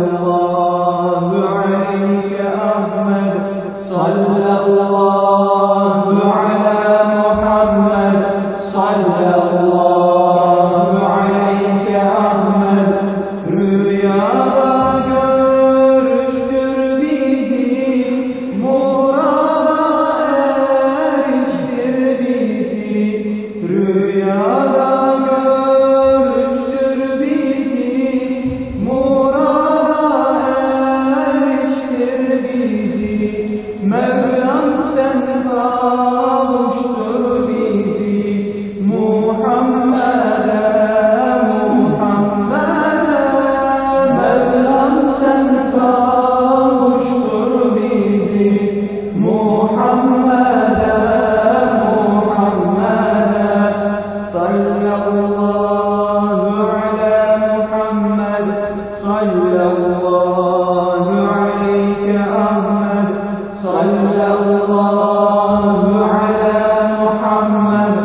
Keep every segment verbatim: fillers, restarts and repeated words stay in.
sallallahu aleyke Ahmed, sallallahu ala Muhammed, sallallahu aleyke Ahmed. Rüyada görüştür bizi, murada eriştir bizi. Rüyada görüştür bizi, murada eriştir bizi. Mevlam sen kavuştur bizi, Muhammed'e, Muhammed'e. Mevlam sen kavuştur bizi, Muhammed'e, Muhammed'e. Sallallahu ala Muhammed, sallallahu aleyke Ahmed, sallallahu ala Muhammed,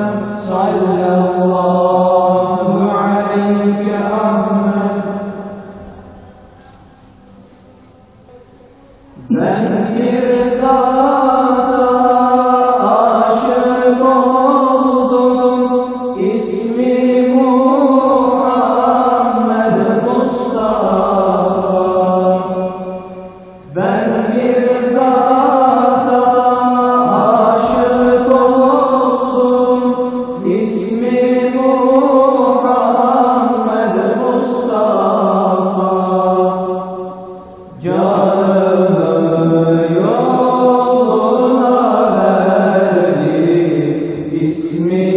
sallallahu aleyke Ahmed. Ben bir zata aşık oldum, ismi Muhammed Mustafa. Ben bir zata aşık oldum, ismi Muhammed Mustafa. Canımı yoluna verdim, ismi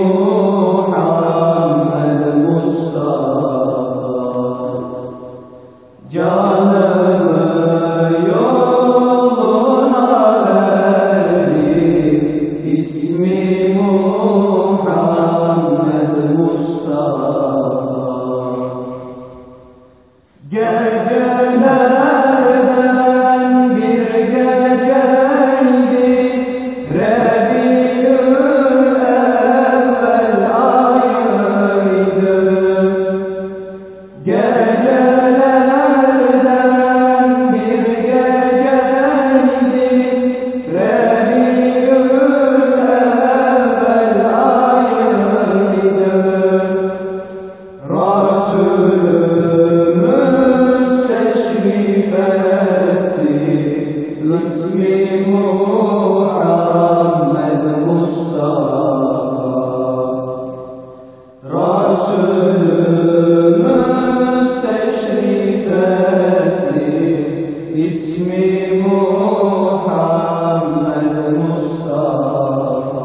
Muhammed Mustafa. Canımı yoluna verdim, ismi Muhammed Mustafa. Gecelerden bir geceydi, Rabiül evvel ayıydı. Gecelerden bir geceydi, Rabiül evvel ayıydı. Resulümüz teşrif etti, ismi Muhammed Mustafa. Resulümüz teşrif etti, ismi Muhammed Mustafa.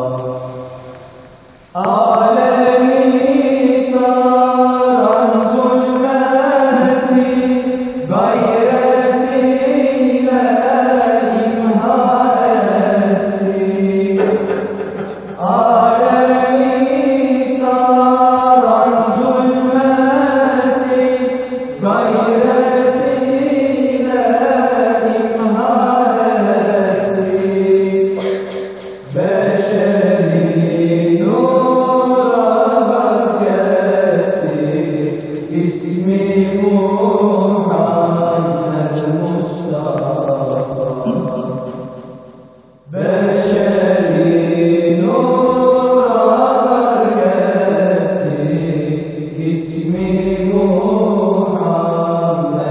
Alemi saran zulmeti, gayretiyle imha etti. Alemi saran zulmeti, gayretiyle imha etti. Beşeri nura berketi, ismi Muhammed Mustafa. Beşeri nura berketi, ismi Muhammed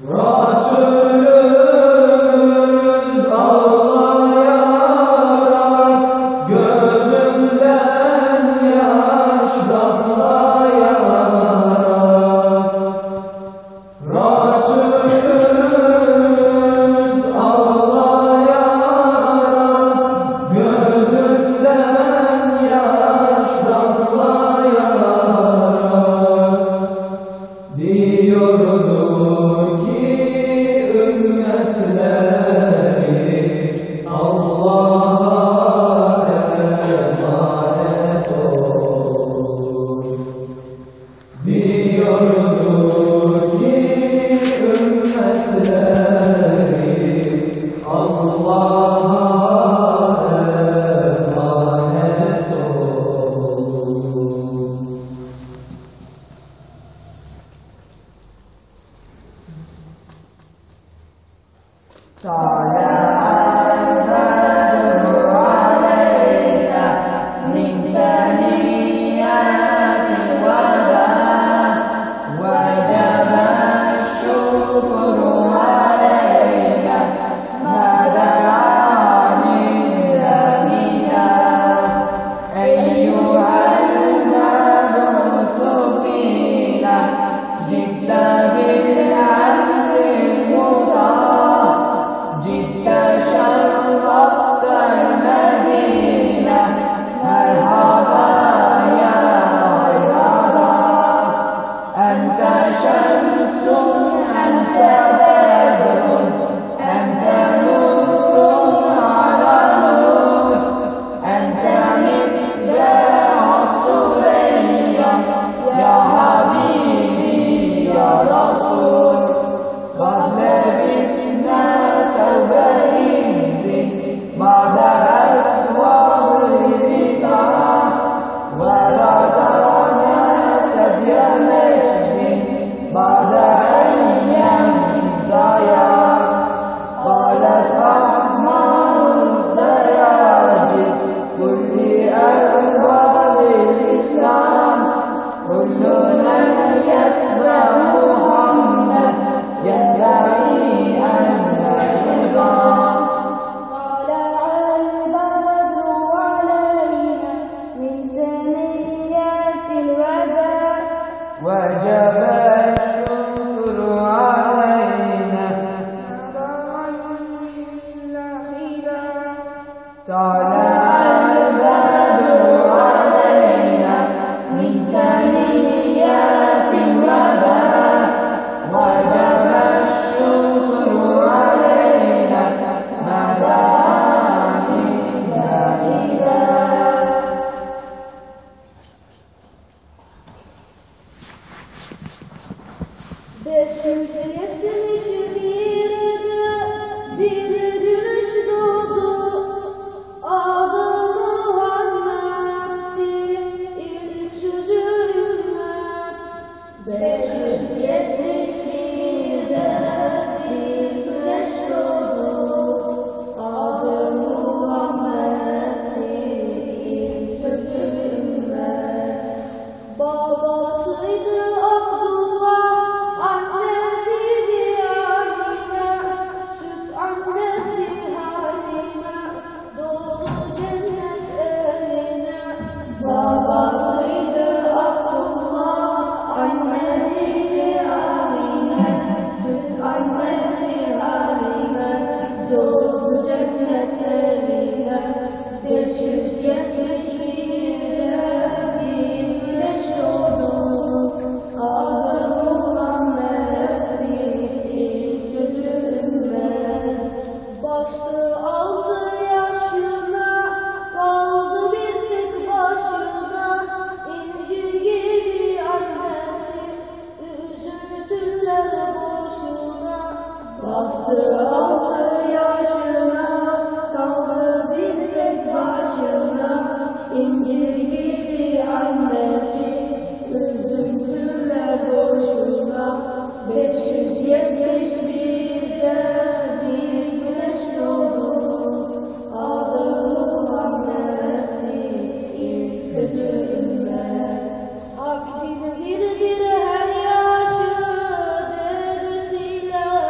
Resulümüz ağlayarak gözümden yaş damlayarak Resulümüz ağlayarak gözümden yaş damlayarak diyordu ki ümmetleri Allah'a emanet ol. Diyordu ki ümmetleri Allah'a emanet ol. وجب الشكر علينا طلع البدر علينا من ثنيات الوداع وجب الشكر علينا ما دعا لله. beş yüz yetmiş birde bir güneş doğdu, adı Muhammed'dir, ilk sözü ümmet. beş yüz yetmiş birde bir güneş doğdu, adı Muhammed'dir, ilk sözü ümmet. Babasıydı Abdullah, annesiydi Amine, süt annesi Halime, doğdu cennet eline. Babasıydı Abdullah, annesiydi Amine, süt annesi Halime, doğdu cennet eline. beş yüz yetmiş birde bir güneş doğdu, adı Muhammed'dir, ilk sözü ümmet. Bastı altı yaşına, kaldı bir tek başına, inci gibi annesi, üzüntüler boşuna. Bastı altı yaşına, kaldı bir tek başına, inci gibi annesi, üzüntüler boşuna. beş yüz yetmiş birde bir güneş doğdu, adı Muhammed'dir, ilk sözü ümmet. Hak dindirdir her yaşı, dedesiyle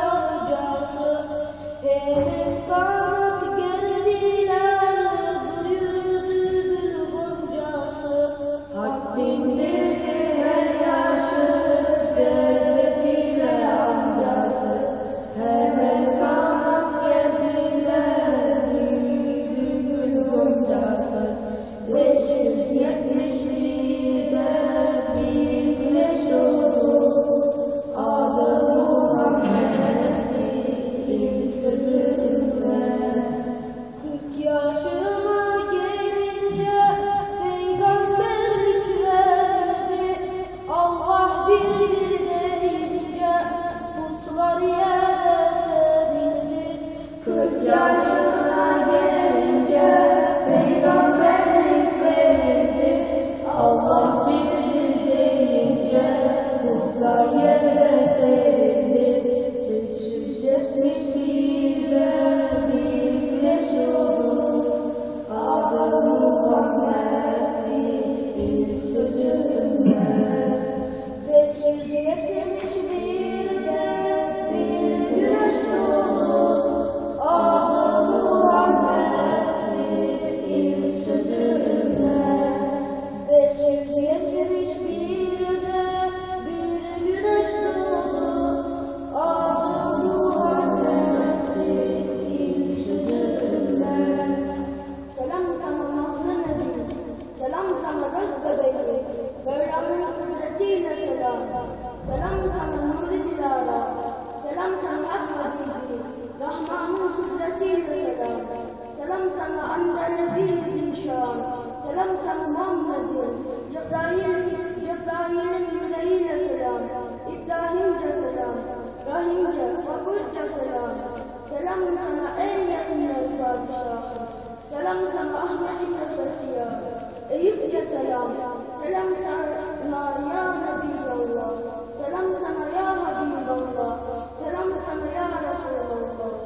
Mustafa selam. Selam sana ey yetimler padişahı. Selam sana Ahmet Nefesiya. Eyüpçe selam. Selam sana ya Nebiyallah. Selam sana ya Habiballah. Selam sana ya Resulallah.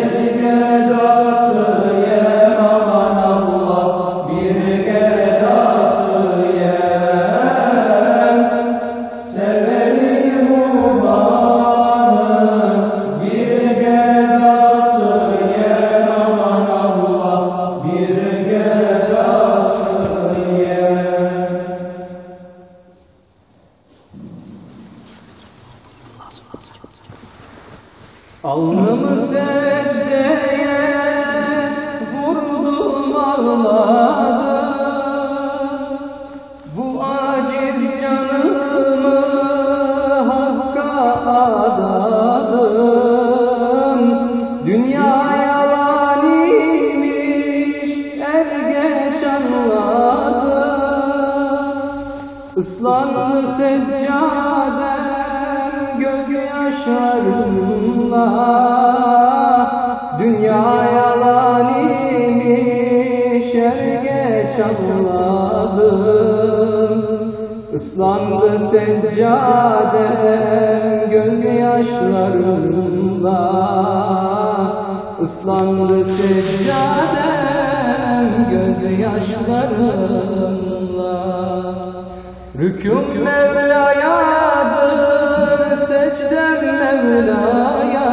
Geda Islandı seccadem gözyaşlarımla, dünya yalan imiş her geç anladım. Islandı seccadem gözyaşlarımla, Islandı seccadem gözyaşlarımla. Rükûm Mevla'yadır, secdem Mevla'ya.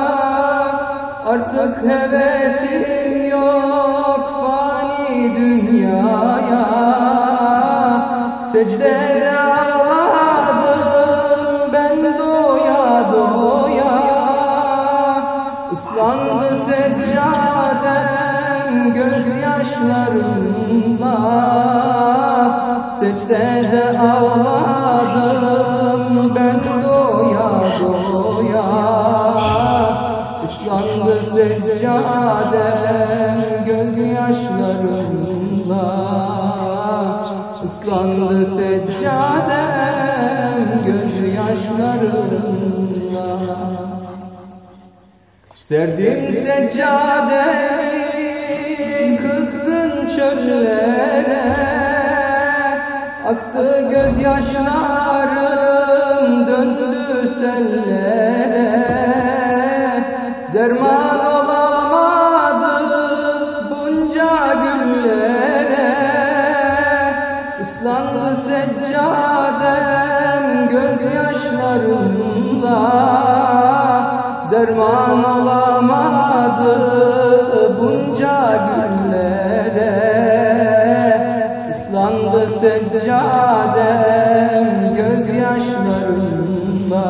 Artık hevesim yok fani dünyaya. Secdede ağladım ben doya doya. Islandı seccadem gözyaşlarımla, secdede ağladım ben doya doya. Islandı seccadem gözyaşlarımla, Islandı seccadem gözyaşlarımla. Serdim seccademi kızgın çöllere, aktı gözyaşlarım döndü sellere. Derman olamadım bunca güllere, Islandı seccadem gözyaşlarımla. Derman olamadı bunca güllere, Islandı seccadem gözyaşlarımla,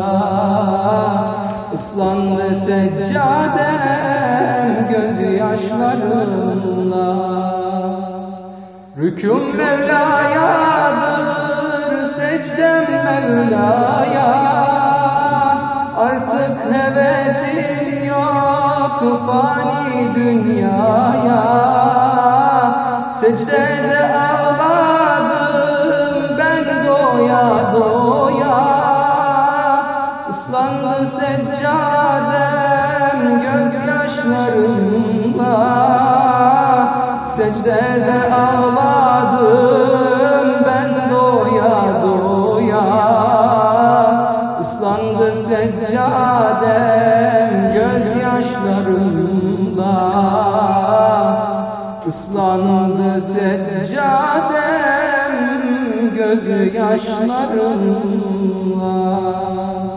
Islandı seccadem gözyaşlarımla. Rükûm Mevla'yadır, secdem Mevla'ya. Artık hevesim yok fani dünyaya. Secdede ağladım ben doya doya. Islandı seccadem gözyaşlarımla, secdede ağladım ben doya doya. Islandı seccadem gözyaşlarımla, Islandı seccadem gözyaşlarımla.